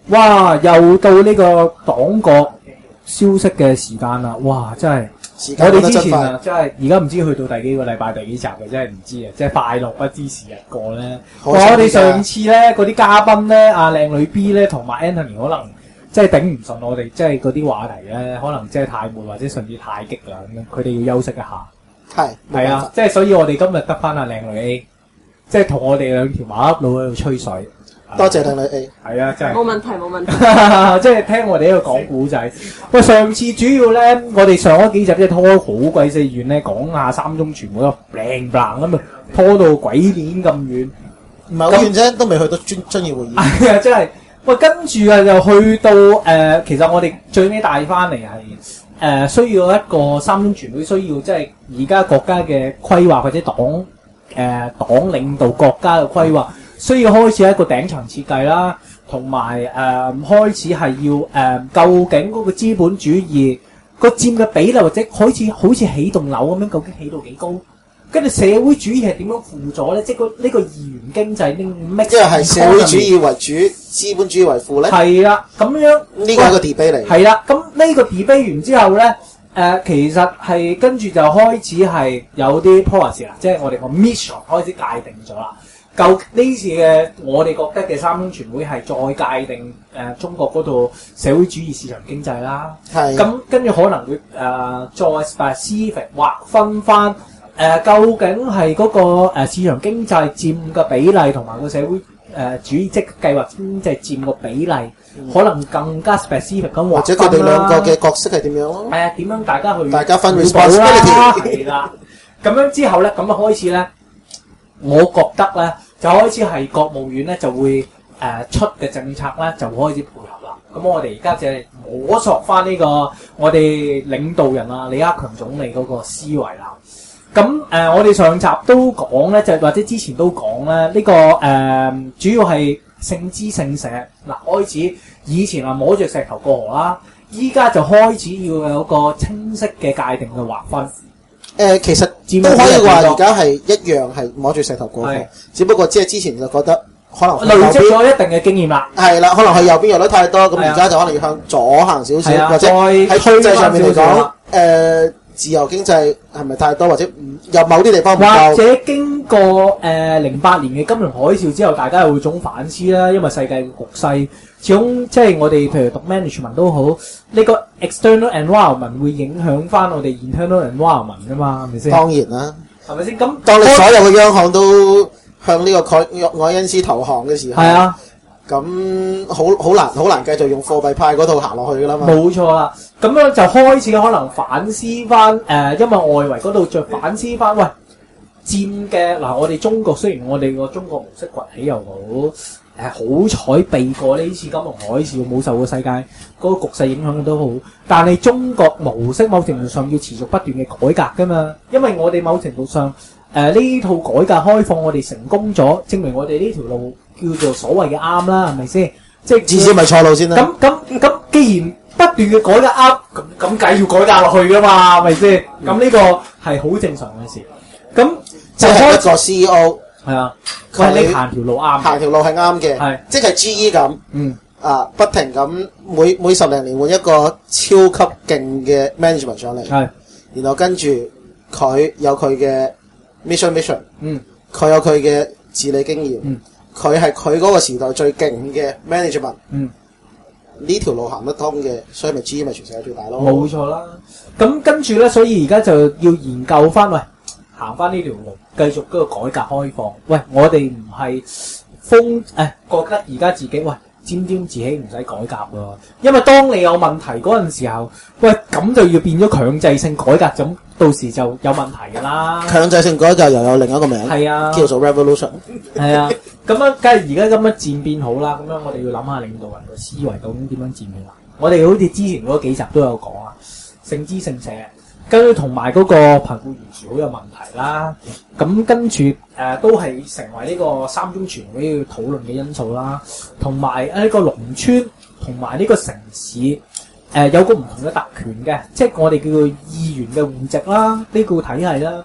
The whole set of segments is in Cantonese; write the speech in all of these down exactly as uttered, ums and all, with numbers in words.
哇！又到呢個黨國消息嘅時間啦！哇，真係我哋之前啊，真係而家唔知去到第幾個禮拜第幾集嘅，真係唔知啊！即係快樂不知時日過咧。我哋上次咧嗰啲嘉賓咧，阿靚女 B 咧同埋 Anthony 可能即係頂唔順我哋，即係嗰啲話題咧，可能即係太悶或者甚至太激啦咁樣，佢哋要休息一下。 係係啊，即係所以我哋今日得翻阿靚女 A， 即係同我哋兩條馬粒佬喺度吹水。 多謝靚女 A。 係啊，真係。 冇問題，冇問題。 即係聽我哋喺度講古仔。喂，上次主要咧，我哋上嗰幾集即係拖好鬼死遠咧，講下三中全部都 bling bling 咁啊，拖到鬼鏈咁遠。 唔係好遠啫，都未去到專專業會議。 係啊，真係。喂，跟住啊，又去到誒、呃，其實我哋最尾帶翻嚟係誒，需要一個三中全會，需要即係而家國家嘅規劃或者黨誒、呃、黨領導國家嘅規劃。需要開始一個頂層設計啦，同埋誒開始係要誒、呃、究竟嗰個資本主義個佔嘅比例或者開始好似起棟樓咁樣，究竟起到幾高？跟住社會主義係點樣輔助咧？即係個呢個二元經濟呢咩？即係社會主義為主，資本主義為輔咧？ 係啦，咁樣呢個係個 debate 嚟。係啦，咁呢個 debate 完之後咧，誒、呃、其實係跟住就開始係有啲 policy 啦，即係我哋個 mission 開始界定咗啦。舊呢次嘅我哋覺得嘅三中全會係再界定誒、呃、中國嗰度社會主義市場經濟啦， 係咁跟住可能會誒、呃、再 specific 劃分翻誒、呃、究竟係嗰、那個、呃、市場經濟佔嘅比例同埋個社會誒、呃、主義即計劃經濟佔個比例，嗯、可能更加 specific 咁劃分啦。或者佢哋兩個嘅角色係點樣咯？ 誒點、呃、樣大家去大家分 responsibility 係啦，咁樣之後咧，咁啊開始咧，我覺得咧。就開始係國務院咧就會誒、呃、出嘅政策咧就會開始配合啦。咁我哋而家就係摸索翻呢、這個我哋領導人啊李克強總理嗰個思維啦。咁誒、呃、我哋上集都講咧，就或者之前都講咧，呢、這個誒、呃、主要係姓資姓社嗱，開始以前啊摸着石頭過河啦，依家就開始要有個清晰嘅界定嘅劃分。 誒、呃，其實都可以話而家係一樣係摸住石頭過河，只不過即係之前就覺得可能累積咗一定嘅經驗啦。係啦，可能佢右邊右得太多，咁而家就可能要向左行少少，或者喺經濟上面嚟講，誒、呃、自由經濟係咪太多，或者有某啲地方唔夠？ 或者經過誒零八年嘅金融海嘯之後，大家有種反思啦，因為世界嘅局勢。始終即係我哋譬如讀 management 都好，呢、這個 external environment 會影響翻我哋 internal environment 噶嘛，係咪先？ 當然啦， 係咪先？咁當你所有嘅央行都向呢個凱愛恩斯投降嘅時候，係啊，咁好好難好難繼續用貨幣派嗰套行落去噶啦嘛。冇錯啦，咁樣就開始可能反思翻誒、呃，因為外圍嗰度再反思翻，喂，佔嘅嗱，我哋中國雖然我哋個中國模式崛起又好。誒好彩避過呢次金融海嘯，冇受過世界嗰個局勢影響都好。但係中國模式某程度上要持續不斷嘅改革㗎嘛，因為我哋某程度上誒呢、呃、套改革開放我哋成功咗，證明我哋呢條路叫做所謂嘅啱啦，係咪先？即係至少咪錯路先啦。 咁咁咁，既然不斷嘅改革啱，咁咁梗係要改革落去㗎嘛，係咪先？咁呢個係好正常嘅事。咁就係一個 C E O。 係啊，佢你行條路啱， 行條路係啱嘅，係即係 G E 咁，嗯啊，不停咁每每十零年換一個超級勁嘅 management 上嚟，係，然後跟住佢有佢嘅 mission mission，嗯，佢有佢嘅治理經驗，嗯，佢係佢嗰個時代最勁嘅 management，嗯，呢條路行得通嘅，所以咪 G E 咪全世界最大咯， 冇錯啦。咁跟住咧，所以而家就要研究翻，喂。行翻呢條路，繼續嗰個改革開放。喂，我哋唔係風誒，覺得而家自己喂沾沾自喜，唔使改革喎。因為當你有問題嗰陣時候，喂咁就要變咗強制性改革，咁到時就有問題㗎啦。 強制性改革又有另一個名， 係啊， 叫做 revolution。 係啊，咁樣梗係而家咁樣漸變好啦。咁樣我哋要諗下領導人嘅思維究竟點樣漸變啦。我哋好似之前嗰幾集都有講啊，姓資姓社。跟住同埋嗰個貧富懸殊好有問題啦，咁跟住誒、呃、都係成為呢個三中全會要討論嘅因素啦，同埋呢個農村同埋呢個城市誒、呃、有個唔同嘅特權嘅，即係我哋叫做二元嘅戶籍啦，呢、這個體系啦。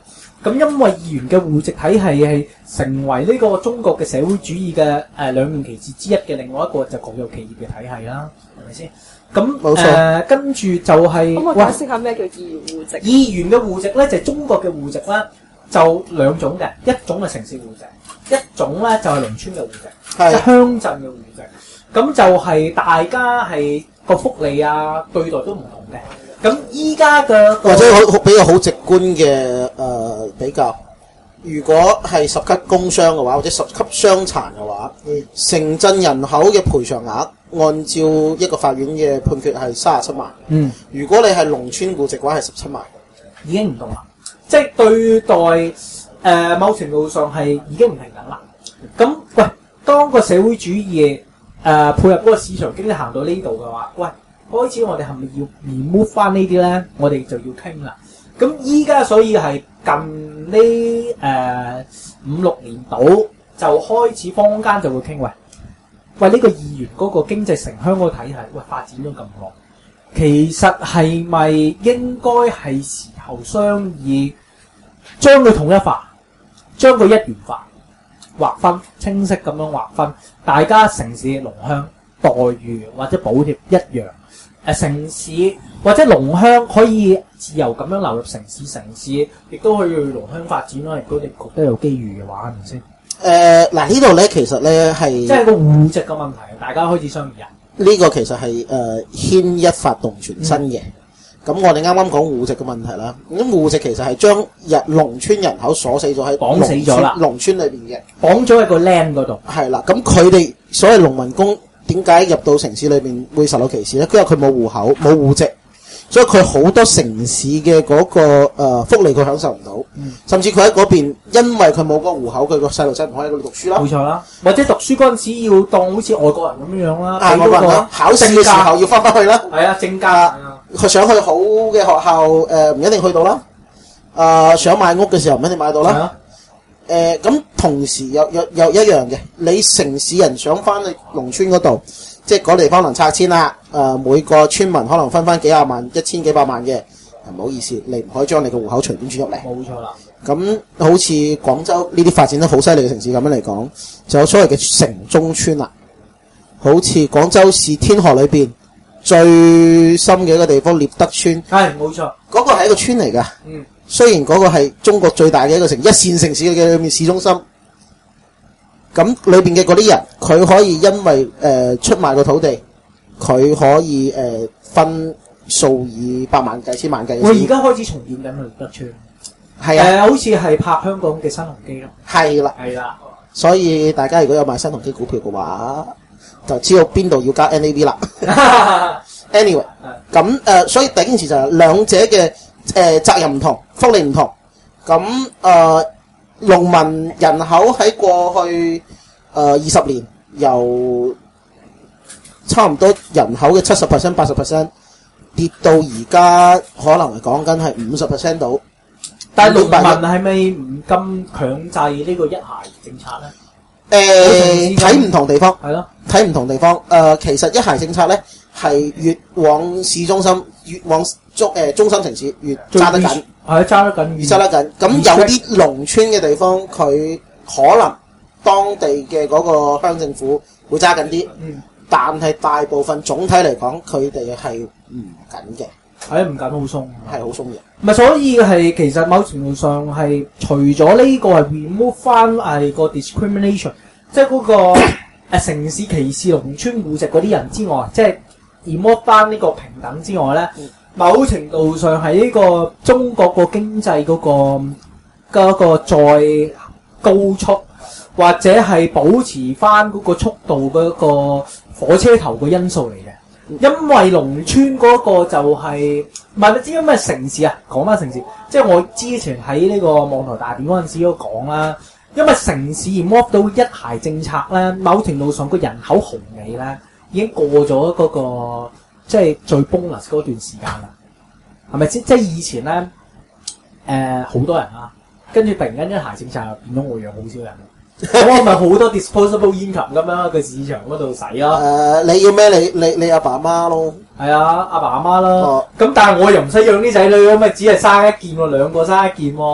咁因為二元嘅戶籍體系係成為呢個中國嘅社會主義嘅誒兩面旗幟之一嘅另外一個就國有企業嘅體系啦，係咪先？咁誒、呃、跟住就係、是， 咁我解釋下咩叫二元戶籍？ 二元嘅戶籍咧就係、是、中國嘅戶籍咧就兩種嘅，一種係城市戶籍，一種咧就係、是、農村嘅戶籍，即係鄉鎮嘅戶籍。咁就係大家係個福利啊對待都唔同嘅。咁依家嘅或者好比較好直觀嘅誒、呃、比較，如果係十級工傷嘅話，或者十級傷殘嘅話，嗯、城鎮人口嘅賠償額按照一個法院嘅判決係三十七萬。嗯，如果你係農村戶籍嘅話係十七萬， 已經唔同啦。即係對待誒、呃、某程度上係已經唔平等啦。咁喂，當個社會主義誒、呃、配合嗰個市場經濟行到呢度嘅話，喂。開始我哋係咪要 remove 翻呢啲咧？我哋就要傾啦。咁依家所以係近呢誒、呃、五六年度就開始坊間就會傾，喂喂呢、呢個二元嗰個經濟城鄉嗰個體系，喂發展咗咁耐，其實係咪應該係時候商議將佢統一化，將佢一元化，劃分清晰咁樣劃分，大家城市農鄉待遇或者補貼一樣。誒、呃、城市或者農鄉可以自由咁樣流入城市，城市亦都可以去農鄉發展啦。如果你覺得有機遇嘅話，係咪先？誒、 呃、嗱呢度咧，其實咧係即係個戶籍嘅問題，大家開始商議啊。 呢個其實係誒、呃、牽一發動全身嘅。咁、嗯、我哋啱啱講戶籍嘅問題啦。咁戶籍其實係將日農村人口鎖死咗喺綁死咗啦， 農村裏邊嘅綁咗喺個 land 嗰度。係啦，咁佢哋所謂農民工。點解入到城市裏邊會受到歧視咧？因為佢冇戶口、冇戶籍，所以佢好多城市嘅嗰、那個、呃、福利佢享受唔到，嗯、甚至佢喺嗰邊，因為佢冇個戶口，佢個細路仔唔可以喺嗰度讀書啦。冇錯啦，或者讀書嗰陣時要當好似外國人咁樣啦， 外國人啦，考試嘅時候要翻返去啦。 係啊，正價。 佢想去好嘅學校，誒、呃、唔一定去到啦。啊、呃，想買屋嘅時候唔一定買到啦。誒咁、呃、同時又又又一樣嘅，你城市人想翻去農村嗰度，即係嗰地方能拆遷啦。誒、呃、每個村民可能分翻幾廿萬、一千幾百萬嘅，唔好意思，你唔可以將你嘅戶口隨便轉入嚟。 冇錯啦。咁好似廣州呢啲發展得好犀利嘅城市咁樣嚟講，就有所謂嘅城中村啦。好似廣州市天河裏邊最深嘅一個地方獵德村， 係冇錯， 嗰個係一個村嚟㗎。 嗯。 雖然嗰個係中國最大嘅一個城，一線城市嘅裏面市中心，咁裏邊嘅嗰啲人，佢可以因為誒、呃、出賣個土地，佢可以誒、呃、分數以百萬計、千萬計。 我而家開始重建緊獵德村，係啊、呃，好似係拍香港嘅新鴻基咯。係啦，係啦。 所以大家如果有買新鴻基股票嘅話，就知道邊度要加 N A V 啦。Anyway， 咁誒、呃，所以第一件事就係兩者嘅。誒、呃、責任唔同，福利唔同。咁誒、呃、農民人口喺過去誒二十年，由差唔多人口嘅七十 percent、八十 percent 跌到而家，可能係講緊係五十 percent 到。 但係農民係咪唔咁強制呢個一孩政策咧？ 誒睇唔同地方係咯， 睇唔同地方。誒、呃、其實一孩政策咧係越往市中心，越往中誒中心城市越揸得緊， 係揸得緊， 越揸得緊。咁有啲農村嘅地方，佢可能當地嘅嗰個鄉政府會揸緊啲，嗯，但係大部分總體嚟講，佢哋係唔緊嘅， 係唔緊好鬆， 係好鬆嘅。 唔係，所以係其實某程度上係除咗呢個係 remove 翻係個 discrimination，即係嗰個誒城市歧視農村戶籍嗰啲人之外，即係 remove 翻呢個平等之外咧。嗯，某程度上係呢個中國個經濟嗰個嗰個再高速，或者係保持翻嗰個速度嗰個火車頭嘅因素嚟嘅。因為農村嗰個就係唔係你知咩城市啊？講翻城市，即係我之前喺呢個網台大典嗰陣時都講啦。因為城市 remove 到一孩政策咧，某程度上個人口紅利咧已經過咗嗰個。即係最 bonus 嗰段時間啦，係咪先？即係以前咧，誒、呃、好多人啊，跟住突然間一孩政策又變咗我養好少人，咁我咪好多 disposable income 咁樣個市場嗰度使咯。誒、 呃，你要咩？你你你阿爸阿媽咯。 係啊，阿爸阿媽啦。咁、 哦、 但係我又唔使養啲仔女，咁咪只係生一件喎，兩個生一件喎，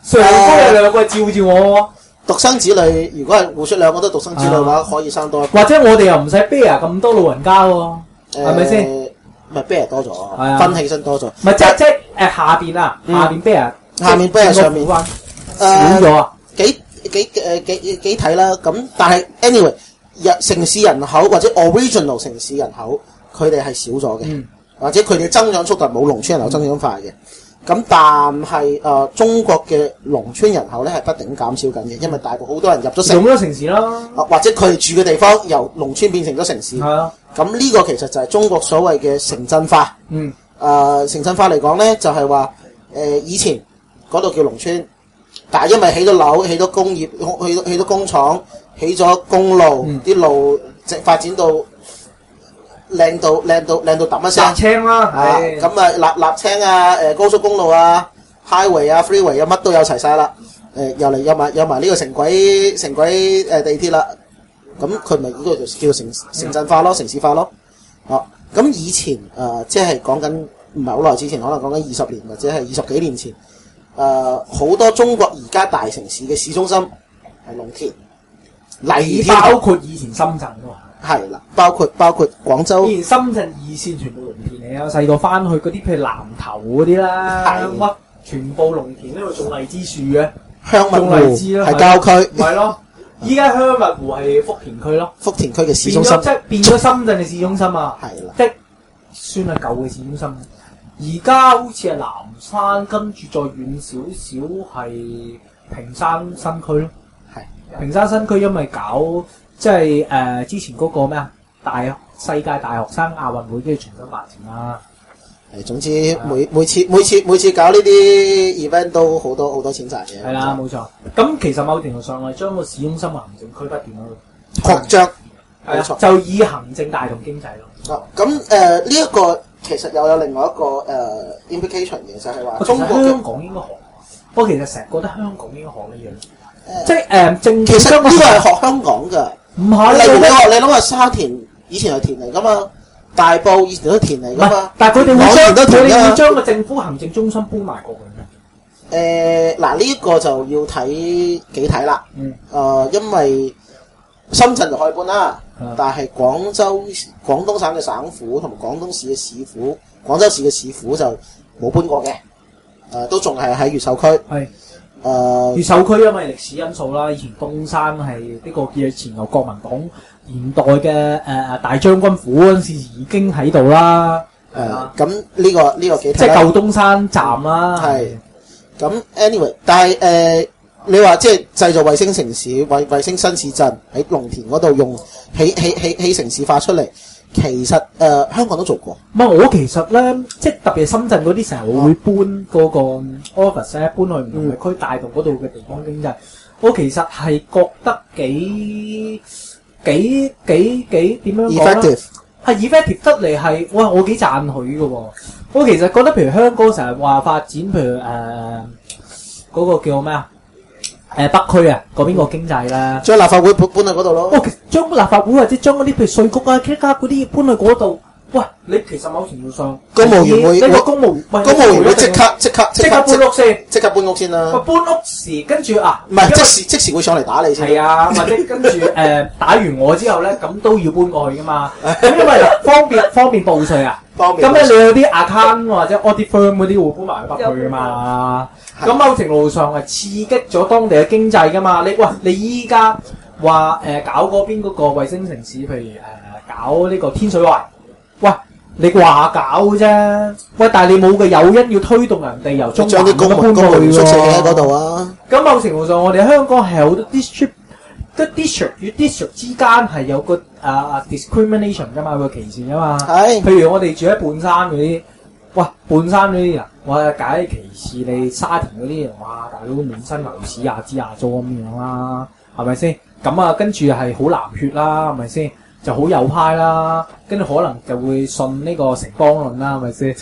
上高有兩個照住我。 獨生子女如果係互出兩個都獨生子女嘅話，可以生多一個。 或者我哋又唔使 bear 咁多老人家喎，係咪先？ 咪 bear 多咗，分起身多咗。 唔係即即誒下邊啊，下邊 bear， 下面 bear 上面誒少咗啊？ 幾幾誒幾幾睇啦？咁但係 anyway，城市人口或者 original 城市人口，佢哋係少咗嘅，嗯、或者佢哋增長速度冇農村人口增長快嘅。咁但係誒、呃、中國嘅農村人口咧係不停減少緊嘅，因為大部好多人入咗城， 用咗城市啦、 啊，或者佢哋住嘅地方由農村變成咗城市。係啊，咁呢個其實就係中國所謂嘅城鎮化。嗯，誒、呃、城鎮化嚟講咧，就係話誒以前嗰度叫農村，但係因為起咗樓、起咗工業、起起咗工廠、起咗公路，啲、嗯、路直發展到。靚到靚到靚到揼一聲， 瀝青啦， 係咁啊，瀝瀝青啊，誒高速公路啊 ，highway 啊 ，freeway 啊，乜都有齊晒啦。誒又嚟有埋有埋呢個城軌城軌誒地鐵啦。咁佢咪呢個就叫城城鎮化咯，城市化咯。哦，咁以前誒即係講緊唔係好耐之前，可能講緊二十年或者係二十幾年前，誒好多中國而家大城市嘅市中心係農田， 例如包括以前深圳㗎嘛。 係啦，包括包括廣州。 以前深圳二線全部農田嚟啊！細個翻去嗰啲譬如南頭嗰啲啦，乜全部農田呢度種荔枝樹嘅， 香蜜湖係郊區。 係咯，依家香蜜湖係福田區咯， 福田區嘅市中心， 即係變咗深圳嘅市中心啊！ 係啦， 即係算係舊嘅市中心。而家好似係南山，跟住再遠少少係坪山新區咯。係坪山新區，因為搞。即係誒、呃、之前嗰個咩啊大世界大學生亞運會跟住重新發展啦。 係總之每、啊、每次每次每次搞呢啲 event 都好多好多錢賺嘅。係啦，冇錯。咁其實某程度上係將個市中心嘅行政區不斷去擴張。係啊，就以行政帶動經濟咯。啊，咁誒呢一個其實又有另外一個誒、呃、implication 嘅，就係、是、話中國香港應該學。我其實成日覺得香港應該學呢樣，呃、即係誒、呃、政其實呢個係學香港㗎。唔係，例如你話你諗下沙田以前係田嚟噶嘛，大埔以前都田嚟噶嘛，但係佢哋會將佢哋會將個政府行政中心搬埋過去嘅。誒嗱呢一個就要睇幾睇啦。嗯。誒、呃，因為深圳就可以搬啦，嗯、但係廣州廣東省嘅省府同埋廣東市嘅市府，廣州市嘅市府就冇搬過嘅。誒、呃，都仲係喺越秀區。係。誒、呃、越秀區因為歷史因素啦，以前東山係呢個叫前由國民黨年代嘅誒誒大將軍府嗰陣時已經喺度啦。誒咁呢個呢、這個幾即係舊東山站啦。係咁 anyway，但係誒、呃、你話即係製造衛星城市、衛衛星新市鎮喺農田嗰度用起起起起城市化出嚟。其實誒、呃、香港都做過，唔係我其實咧，即係特別係深圳嗰啲成日會搬嗰個 office 咧，搬去唔同嘅區，帶動嗰度嘅地方經濟。我其實係覺得幾幾幾幾點樣講咧？係 effective 得嚟係，哇！我幾讚許嘅喎。我其實覺得譬如香港成日話發展，譬如誒嗰、呃嗰個叫咩啊？誒北區啊，嗰邊個經濟啦，將立法會搬搬去嗰度咯。哦，將立法會或者將嗰啲譬如稅局啊、其他嗰啲搬去嗰度。喂，你其實某程度上，公務員會，呢個公務公務員會即刻即刻即刻搬屋先，即刻搬屋先啦。搬屋時跟住啊，唔係即時即時會上嚟打你先。係啊，或者跟住誒打完我之後咧，咁都要搬過去噶嘛。咁因為方便方便報稅啊。方便。咁咧你有啲 account 或者 audit firm 嗰啲會搬埋去北區噶嘛。咁某程度上係刺激咗當地嘅經濟噶嘛？你喂，你依家話誒搞嗰邊嗰個衛星城市，譬如誒、呃、搞呢個天水圍，喂，你話搞啫，喂，但係你冇嘅誘因要推動人哋由中環咁搬過去喎。嗰度啊！咁某程度上，我哋香港係好多 district，即 district 與 district 之間係有個啊、uh, discrimination 噶嘛，有個歧視噶嘛。係。譬如我哋住喺半山嗰啲。喂，半山嗰啲人，我解歧視你沙田嗰啲人，哇！大佬滿身牛屎亞支亞租咁樣啦，係咪先？咁啊，跟住係好藍血啦，係咪先？就好右派啦，跟住可能就會信呢個城邦論啦，係咪先？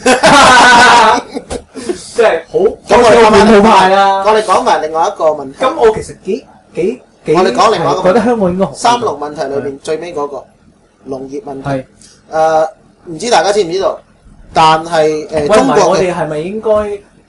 即係好，咁我哋講好派啦。我哋講埋另外一個問題。咁我其實幾幾幾，我哋講另外一個問題，覺得香港應該三農問題裏邊最尾嗰個農業問題。係誒，唔知大家知唔知道？但係誒、呃，中國我哋係咪應該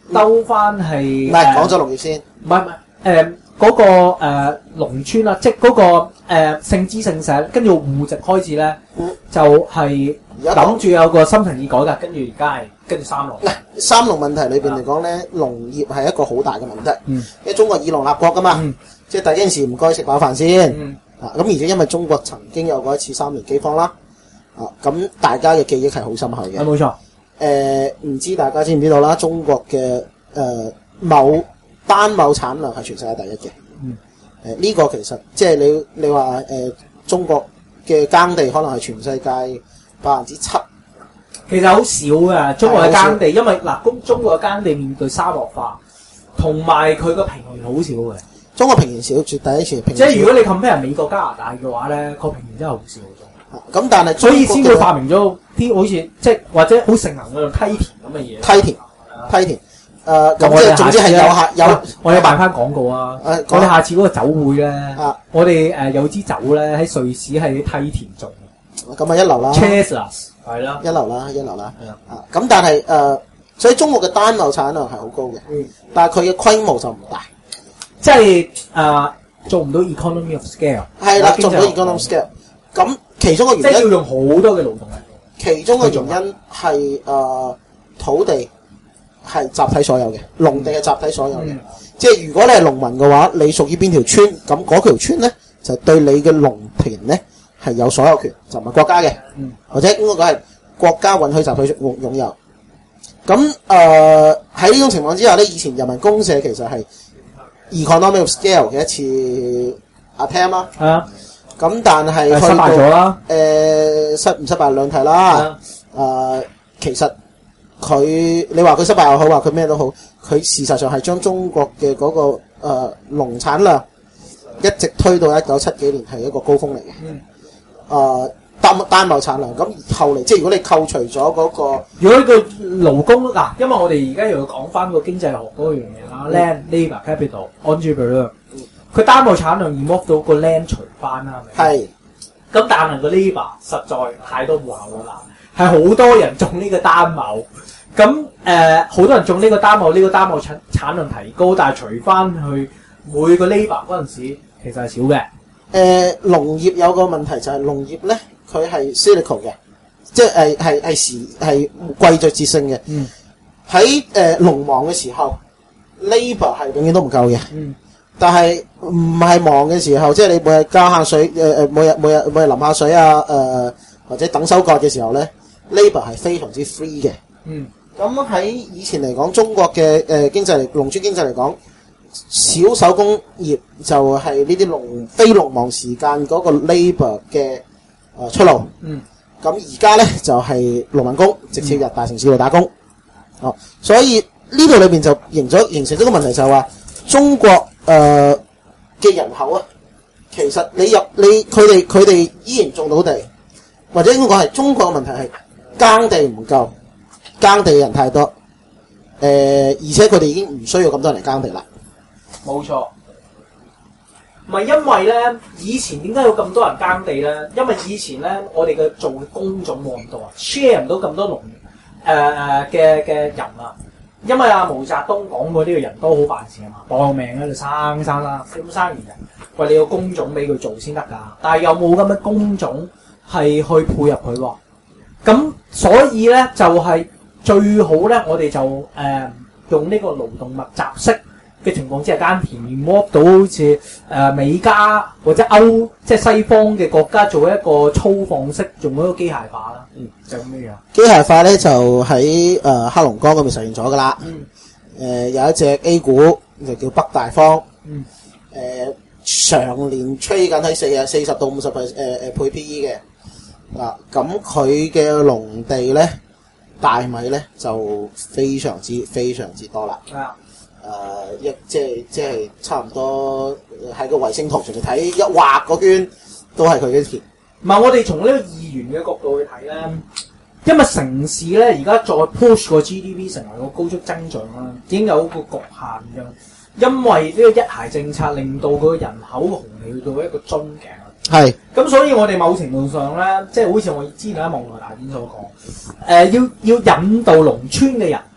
兜翻係唔係講咗農業先， 唔係唔係誒嗰個誒、呃、農村啦，即係、那、嗰個誒、呃、姓資姓社，跟住戶籍開始咧， 嗯、 就係諗住有個深層次改革，跟住而家係跟住三農。 嗱，三農問題裏邊嚟講咧，農業係一個好大嘅問題， 嗯、 因為中國以農立國噶嘛，嗯、即係第一件事唔該食飽飯先， 嗯、 啊咁而且因為中國曾經有過一次三年饑荒啦，啊咁大家嘅記憶係好深刻嘅。 係冇錯。 誒唔知大家知唔知道啦？中國嘅誒畝單畝產量係全世界第一嘅。 嗯。 誒呢個其實即係你你話誒中國嘅耕地可能係全世界百分之七。 其實好少㗎，中國嘅耕地，因為嗱，中中國嘅耕地面對沙漠化，同埋佢個平原好少嘅。 中國平原少，絕第一次平原。 即係如果你 compare 美國加拿大嘅話咧，個平原真係好少。 咁但係所以先會發明咗啲好似即係或者好盛行嗰種梯田咁嘅嘢。 梯田，梯田。誒咁即係總之係有客有。 我哋辦翻廣告啊！我哋下次嗰個酒會咧，我哋誒有支酒咧喺瑞士係啲梯田種。 咁啊一流啦。 Chestnuts 係啦， 一流啦，一流啦。係啊。啊咁但係誒，所以中國嘅單畝產量係好高嘅。嗯。但係佢嘅規模就唔大， 即係誒做唔到 economy of scale。 係啦，做唔到 economy of scale。咁其中嘅原因即係要用好多嘅勞動力。 其中嘅原因係誒、呃、土地係集體所有嘅，農地係集體所有嘅。嗯、即係如果你係農民嘅話，你屬於邊條村，咁嗰條村咧就對你嘅農田咧係有所有權，就唔係國家嘅， 嗯、或者應該講係國家允許集體擁擁有。咁誒喺呢種情況之下咧，以前人民公社其實係 economy of scale 嘅一次 attempt 啦。係啊。咁但係失敗咗啦。 誒、呃、失唔失敗兩睇啦。誒、啊呃、其實佢你話佢失敗又好，話佢咩都好，佢事實上係將中國嘅嗰、那個誒、呃、農產量一直推到一九七幾年係一個高峰嚟嘅。嗯。誒單單畝產量，咁後嚟即係如果你扣除咗嗰、那個， 如果呢個勞工嗱，因為我哋而家又要講翻個經濟學嗰樣嘢啦 ，land、labour、capital、entrepreneur。佢單畝產量 remove 到個 land 除翻啦，係咪？係。咁但係個 labour 實在太多戶口啦，係好多人種呢個單畝。咁誒，好多人種呢個單畝，呢、呢個單畝產產量提高，但係除翻去每個 labour 嗰陣時，其實係少嘅。誒、 呃，農業有個問題就係農業咧，佢係 cyclical 嘅，即係係係時係季節節性嘅。嗯。喺誒農忙嘅時候 ，labour 係永遠都唔夠嘅。嗯。但係唔係忙嘅時候，即係你每日澆下水，誒、呃、誒，每日每日每日淋下水啊，誒、呃、或者等收割嘅時候咧 ，labour 係非常之 free 嘅。嗯。咁喺以前嚟講，中國嘅誒、呃、經濟嚟，農村經濟嚟講，小手工業就係呢啲農非農忙時間嗰個 labour 嘅誒出路。嗯。咁而家咧就係、是、農民工直接入大城市度打工。哦、嗯，所以呢度裏邊就形咗形成咗個問題，就係話中國。誒嘅、呃、人口啊，其實你入你佢哋佢哋依然種到地，或者應該講係中國嘅問題係耕地唔夠，耕地嘅人太多，誒、呃、而且佢哋已經唔需要咁多人嚟耕地啦。冇錯， 唔係因為咧，以前點解有咁多人耕地咧？因為以前咧，我哋嘅做嘅工種冇咁多啊 ，share 唔到咁多農誒誒嘅嘅人啊。因為阿毛澤東講過呢個人多好辦事啊嘛，搏命喺度生生啦，咁生完人，喂你有工種俾佢做先得㗎，但係又冇咁嘅工種係去配合佢喎，咁所以咧就係、是、最好咧，我哋就誒、呃、用呢個勞動密集式嘅情況之下，耕田 move 到好似誒美加或者歐即係西方嘅國家做一個粗放式，用一個機械化啦，嗯，就咁樣樣。 機械化咧就喺誒、呃、黑龍江嗰邊實現咗噶啦，嗯，誒、呃、有一隻 A 股就叫北大方，嗯，誒、呃、長年吹緊喺四啊四十到五十倍誒誒倍 P E 嘅，嗱咁佢嘅農地咧大米咧就非常之非常之多啦，係啊。誒、呃、一即係即係差唔多喺個衛星圖上面睇一畫個圈都係佢嘅田。 唔係我哋從呢個二元嘅角度去睇咧，因為城市咧而家再 push 個 G D P 成為個高速增長啦，已經有個局限嘅。因為呢個一孩政策令到個人口紅利去到一個樽頸。係。咁所以我哋某程度上咧，即係好似我之前喺網絡大展所講，誒、呃、要要引導農村嘅人。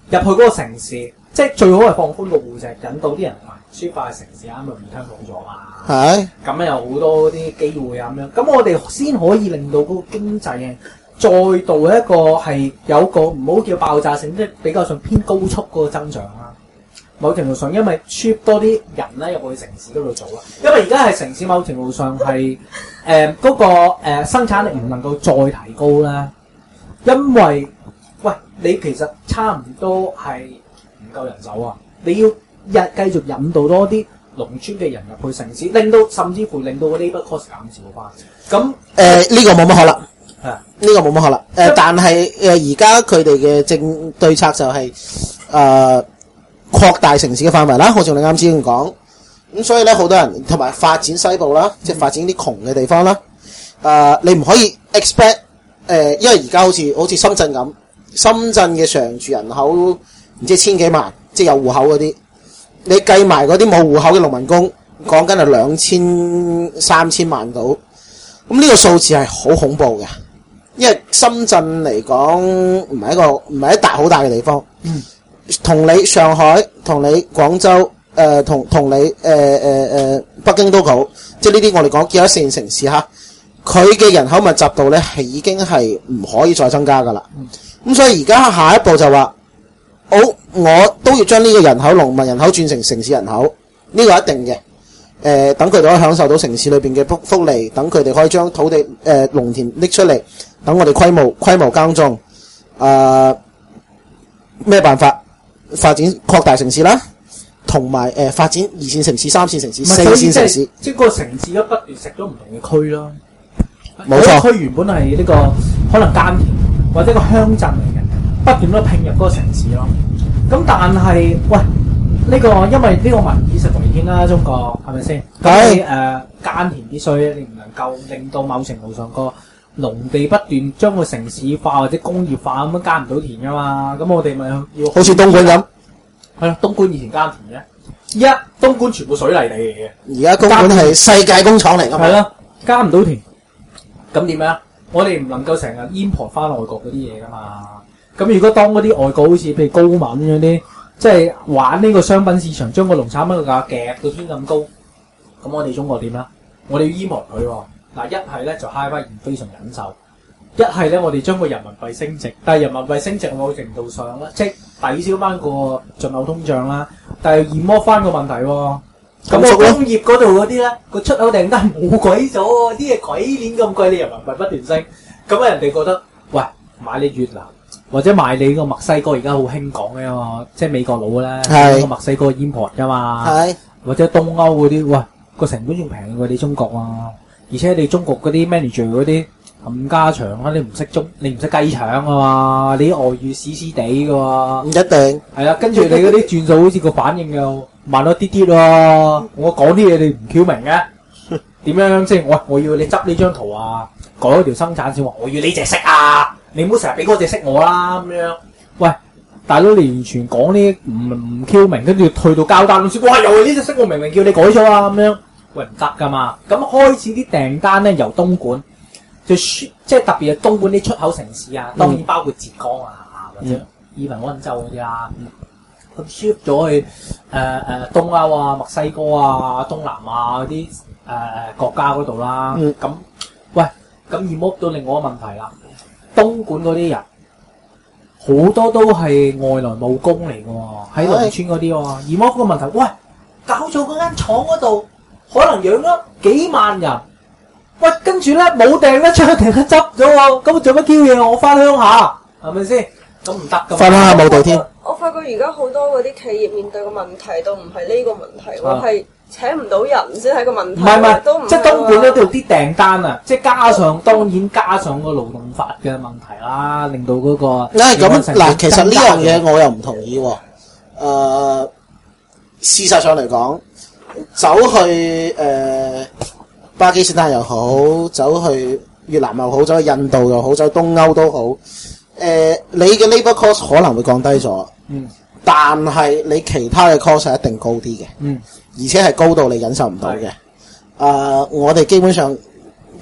入去嗰個城市，即係最好係放寬個戶籍，引導啲人輸化嘅城市啱咪唔聽講咗嘛。 係。 咁有好多啲機會啊咁樣，咁我哋先可以令到嗰個經濟嘅再度一個係有個唔好叫爆炸性，即係比較上偏高速嗰個增長啦。某程度上，因為輸多啲人咧入去城市嗰度做啦，因為而家係城市某程度上係誒嗰個、呃、生產力唔能夠再提高啦，因為喂你其實差唔多係唔夠人手啊，你要日繼續引導多啲農村嘅人入去城市，令到甚至乎令到個 labour cost 減少翻。咁誒呢個冇乜可能， 係呢個冇乜可能。誒、呃，但係誒而家佢哋嘅政對策就係誒擴大城市嘅範圍啦，好似我哋啱先講。咁所以咧，好多人同埋發展西部啦，即係發展啲窮嘅地方啦。誒、呃，你唔可以 expect 誒、呃，因為而家好似好似深圳咁，深圳嘅常住人口唔知千幾萬，即係有戶口嗰啲。你計埋嗰啲冇戶口嘅農民工，講緊係兩千三千萬到，咁呢個數字係好恐怖嘅，因為深圳嚟講唔係一個唔係一笪好大嘅地方，同、嗯、你上海、同你廣州、誒同同你誒誒誒北京都好，即係呢啲我哋講叫一線城市嚇，佢嘅人口密集度咧係已經係唔可以再增加噶啦，咁、嗯、所以而家下一步就話。好，我都要將呢個人口農民人口轉成城市人口，呢、這個一定嘅。誒、呃，等佢哋可以享受到城市裏邊嘅福福利，等佢哋可以將土地誒農、呃、田拎出嚟，等我哋規模規模耕種。誒、呃，咩辦法發展擴大城市啦？同埋誒發展二線城市、三線城市、四線城市。 即係個城市一不斷食咗唔同嘅區啦。 冇錯。 區原本係呢、這個可能耕田或者個鄉鎮嚟嘅。不斷都拼入嗰個城市咯，咁但係喂呢、這個因為呢個民以食為天啦，中國係咪先？咁你誒耕田必須，你唔能夠令到某程度上個農地不斷將個城市化或者工業化咁樣耕唔到田噶嘛？咁我哋咪要好似東莞咁， 係啦，東莞以前耕田嘅，而家東莞全部水泥地嚟嘅， 而家東莞係世界工廠嚟㗎嘛？ 係啦，耕唔到田，咁點樣？我哋唔能夠成日 import 翻外國嗰啲嘢噶嘛？咁如果當嗰啲外國好似譬如高敏嗰啲，即係玩呢個商品市場，將個農產品嘅價夾到天咁高，咁我哋中國點啦？我哋要 import 佢喎。嗱，一係咧就 high 翻現非常忍受，一係咧我哋將個人民幣升值，但係人民幣升值某程度上咧，即係抵消翻個進口通脹啦，但係驗剝翻個問題喎。咁個工業嗰度嗰啲咧，個出口訂單冇鬼咗喎，啲嘢鬼鏈咁貴，你人民幣不斷升，咁啊人哋覺得喂買你越南。或者買你個墨西哥而家好興講嘅嘛，即係美國佬咧，個墨西哥 import 噶嘛，或者東歐嗰啲，喂個成本仲平過你中國啊！而且你中國嗰啲 manager 嗰啲冚家祥啊，你唔識中，你唔識雞腸啊嘛，你啲外語屎屎地噶喎，唔一定係啦。跟住你嗰啲轉數好似個反應又慢咗啲啲喎，我講啲嘢你唔 Q 明嘅，點樣即係我我要你執呢張圖啊，改咗條生產線話我要呢隻色啊！你唔好成日俾嗰隻色我啦咁樣，喂，大佬你完全講呢唔唔 Q 明，跟住去到交單先，哇又係呢隻色我明明叫你改咗啊咁樣，喂唔得噶嘛，咁開始啲訂單咧由東莞，就即係特別係東莞啲出口城市啊，當然包括浙江啊或者以文安州嗰啲啦，咁 shift 咗去誒誒、呃呃、東歐啊、墨西哥啊、東南亞嗰啲誒國家嗰度啦，咁、嗯、喂咁而摸到另外一個問題啦。東莞嗰啲人好多都係外來務工嚟嘅喎，喺農村嗰啲喎。而摸個問題，喂，搞咗嗰間廠嗰度，可能養咗幾萬人，喂，跟住咧冇訂得出，訂得執咗喎，咁做乜 Q 嘢？我翻鄉下，係咪先？咁唔得㗎。翻鄉下冇地添。 我發覺而家好多嗰啲企業面對嘅問題都唔係呢個問題，我係。請唔到人先係個問題，唔係唔係， 即係東莞嗰度啲訂單啊，即係加上當然加上個勞動法嘅問題啦，令到嗰、那個嗱咁嗱，其實呢樣嘢我又唔同意喎。誒、呃，事實上嚟講，走去誒、呃、巴基斯坦又好，走去越南又好，走去印度又好，走去東歐都好，誒、呃，你嘅 labour cost 可能會降低咗，嗯，但係你其他嘅 cost 係一定高啲嘅，嗯。而且係高到你忍受唔到嘅，啊、呃！我哋基本上即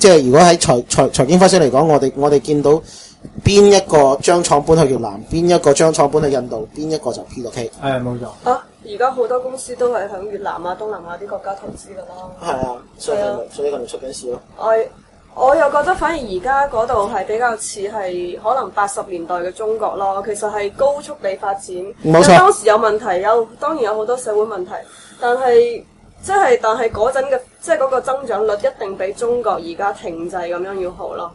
即係如果喺財財財經分析嚟講，我哋我哋見到邊一個將廠搬去越南，邊一個將廠搬去印度，邊一個就 P 到 K。 係冇錯。 啊，而家好多公司都係響越南啊、東南亞啲國家投資㗎啦。 係啊，所以所以佢哋出緊事咯。 我我又覺得反而而家嗰度係比較似係可能八十年代嘅中國咯，其實係高速地發展。 冇錯。 當時有問題，有當然有好多社會問題，但係即係但係嗰陣嘅即係嗰個增長率一定比中國而家停滯咁樣要好咯。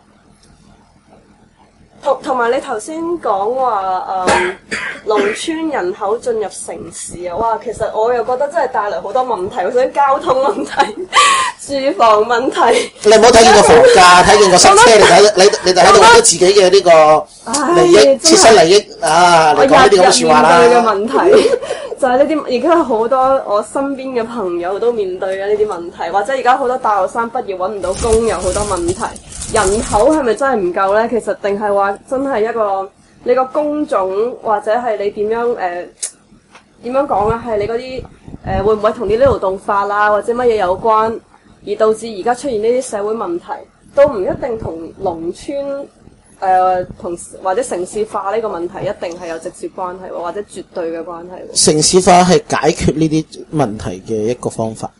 同同埋你頭先講話誒農村人口進入城市啊，哇！其實我又覺得真係帶嚟好多問題，首先交通問題、住房問題。 你唔好睇見個房價，睇見個塞車，你睇你你就喺度揾到自己嘅呢個利益、切身利益啊！你講呢啲咁嘅説話啦。 我日日面對嘅問題就係呢啲，而家好多我身邊嘅朋友都面對嘅呢啲問題，或者而家好多大學生畢業揾唔到工，有好多問題。人口係咪真係唔夠咧？其實定係話真係一個你個工種或者係你點樣誒點樣講咧？係你嗰啲誒會唔會同啲勞動法啦或者乜嘢有關，而導致而家出現呢啲社會問題，都唔一定同農村誒同、呃、或者城市化呢個問題一定係有直接關係或者絕對嘅關係。 城市化係解決呢啲問題嘅一個方法。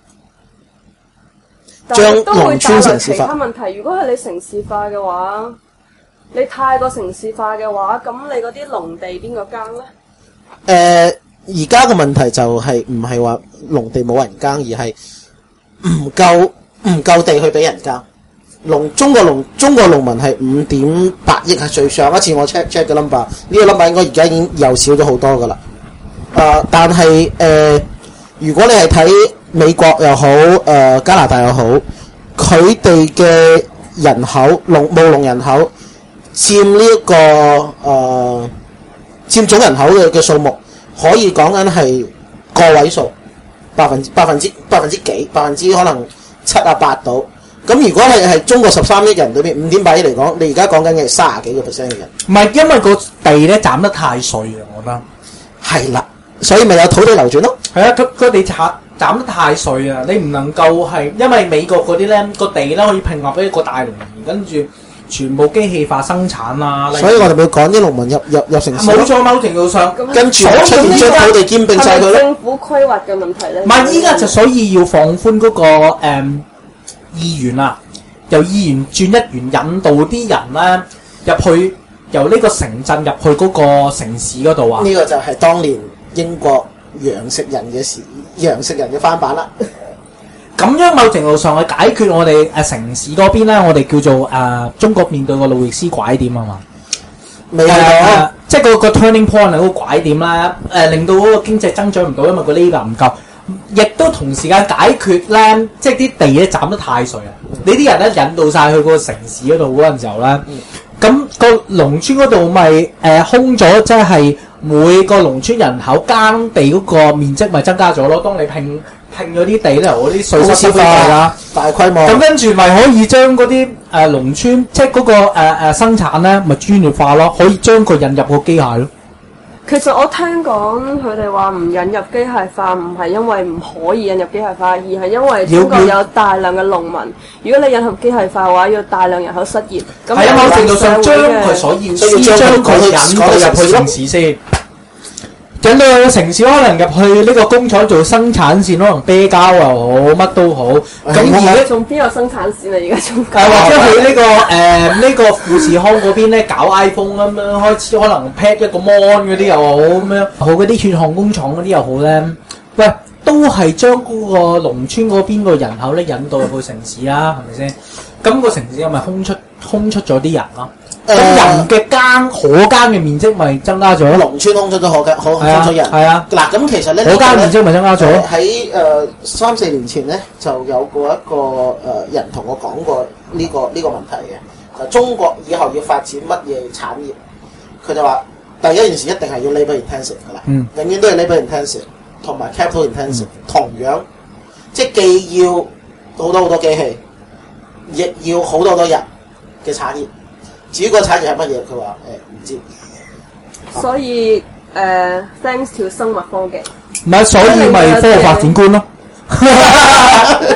但係都會帶來其他問題。如果係你城市化嘅話，你太過城市化嘅話，咁你嗰啲農地邊個耕咧？ 誒，而家嘅問題就係唔係話農地冇人耕，而係唔夠唔夠地去俾人耕。農中國農中國農民係五點八億係最上一次我 check check 嘅 number， 呢個 number 應該而家已經又少咗好多噶啦。誒、呃，但係誒、呃，如果你係睇美國又好，誒、呃、加拿大又好，佢哋嘅人口農務農人口佔呢、這、一個誒、呃、佔總人口嘅嘅數目，可以講緊係個位數，百分之百分之百分之幾，百分之可能七啊八到。咁如果係係中國十三億人裏邊五點八億嚟講，你而家講緊嘅係三十幾個 percent 嘅人。 唔係因為個地咧斬得太碎啊，我覺得係啦，所以咪有土地流轉咯。 係啊，佢佢哋斬斬得太碎啊！你唔能夠係因為美國嗰啲咧個地咧可以拼合俾一個大農民，跟住全部機器化生產啊。 所以我哋咪講啲農民入入入城市。 冇錯，某程度上跟住出現將土地兼並晒佢咯。 政府規劃嘅問題咧。 唔係依家就所以要放寬嗰、那個誒。嗯議員啊，由議員轉一元，引導啲人咧入去，由呢個城鎮入去嗰個城市嗰度啊。 呢個就係當年英國洋食人嘅事，洋食人嘅翻版啦。 咁樣某程度上去解決我哋誒、呃、城市嗰邊咧，我哋叫做誒、呃、中國面對個路易斯拐點啊嘛。 未有、 呃，即係嗰個 turning point 係嗰個拐點啦，誒、呃、令到嗰個經濟增長唔到，因為個 labour 唔夠。亦都同時間解決咧，即係啲地咧斬得太碎啊！你啲人咧引導晒去個城市嗰度嗰陣時候咧，咁、嗯、個農村嗰度咪誒空咗，即係每個農村人口耕地嗰個面積咪增加咗咯。當你拼拼咗啲地咧，嗰啲稅收翻嚟啦， 大規模。咁跟住咪可以將嗰啲誒農村，即係嗰、嗰個誒、呃、生產咧，咪專業化咯，可以將佢引入個機械咯。 其實我聽講佢哋話唔引入機械化，唔係因為唔可以引入機械化，而係因為中國有大量嘅農民。如果你引入機械化嘅話，要大量人口失業。咁喺某程度上將佢所以先將佢引導入去城市先。引到去城市，可能入去呢個工廠做生產線，可能啤膠又好，乜都好。咁而家仲邊有生產線啊？而家仲誒或者去呢、呢個誒呢、呃呢個富士康嗰邊咧搞 iPhone 咁樣，開始可能 pack 一個 mon 嗰啲又好咁樣，好嗰啲血汗工廠嗰啲又好咧。喂，都係將嗰個農村嗰邊個人口咧引導入去城市啦，係咪先？咁、個城市咪空出空出咗啲人咯。咁、呃、人嘅耕可耕嘅面積咪增加咗？ 農村空出咗可耕可空出人。 係啊。 嗱，咁其實咧， 可耕面積咪增加咗？ 喺誒三四年前咧，就有過一個誒、呃、人同我講過呢、呢個呢、呢個問題嘅。就中國以後要發展乜嘢產業？佢就話第一件事一定係要 labour intensive 噶啦，嗯、永遠都係 labour intensive 同埋 capital intensive，、嗯、同樣即係既要好多好多機器，亦要好多好多人嘅產業。至於個產業係乜嘢？佢話誒唔知。 所以誒、呃、thanks to 生物科技。 唔係，所以咪科學發展觀咯。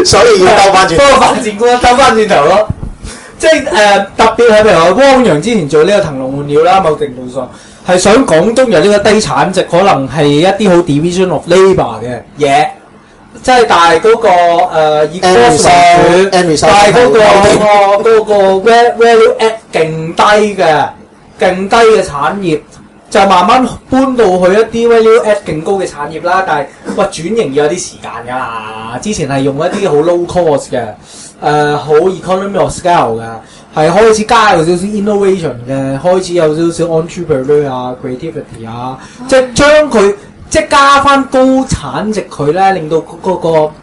所以要兜翻轉， 嗰個發展觀兜翻轉頭咯。即係誒、呃、特別係譬如話汪洋之前做呢個騰籠換鳥啦，某程度上係想廣東有呢個低產值，可能係一啲好 division of labour 嘅嘢。即係但係嗰個誒以 cost 為主，但係嗰個嗰個嗰個 value add 勁低嘅勁低嘅產業，就慢慢搬到去一啲 value add 勁高嘅產業啦。但係喂轉型要有啲時間㗎啦。之前係用一啲好 low cost 嘅，誒好 economy of scale 嘅，係開始加有少少 innovation 嘅，開始有少少 entrepreneur 啊 creativity 啊，即係將佢。即係加翻高產值佢咧，令到嗰、嗰個誒嗰、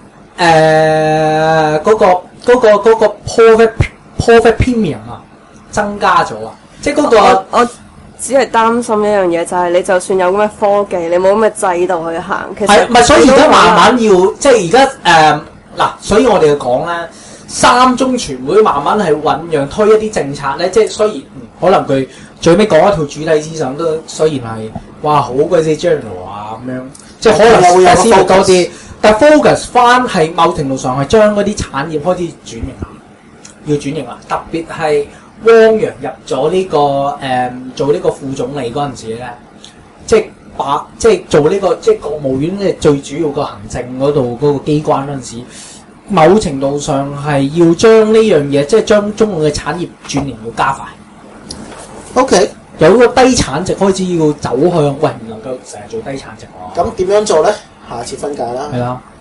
呃嗰個嗰、嗰個嗰、嗰個 profit profit premium 啊增加咗啊！即係嗰、嗰個我，我只係擔心一樣嘢，就係、是、你就算有咁嘅科技，你冇咁嘅制度去行，其實係唔係？所以而家慢慢要即係而家誒嗱，所以我哋要講咧，三中全會慢慢係醖釀推一啲政策咧，即係雖然、嗯、可能佢最尾講一套主體思想都雖然係哇好鬼死 general 啊咁樣，即係可能會有思維多啲，但 focus 翻係某程度上係將嗰啲產業開始轉型，要轉型啦。特別係汪洋入咗呢、這個誒、嗯、做呢個副總理嗰陣時咧，即係把即係做呢、這個即係國務院嘅最主要個行政嗰度嗰個機關嗰陣時，某程度上係要將呢樣嘢，即係將中國嘅產業轉型要加快。 OK。 有個低產值開始要走向，喂唔能夠成日做低產值喎。 咁點樣做咧？下次分解啦。 係啦。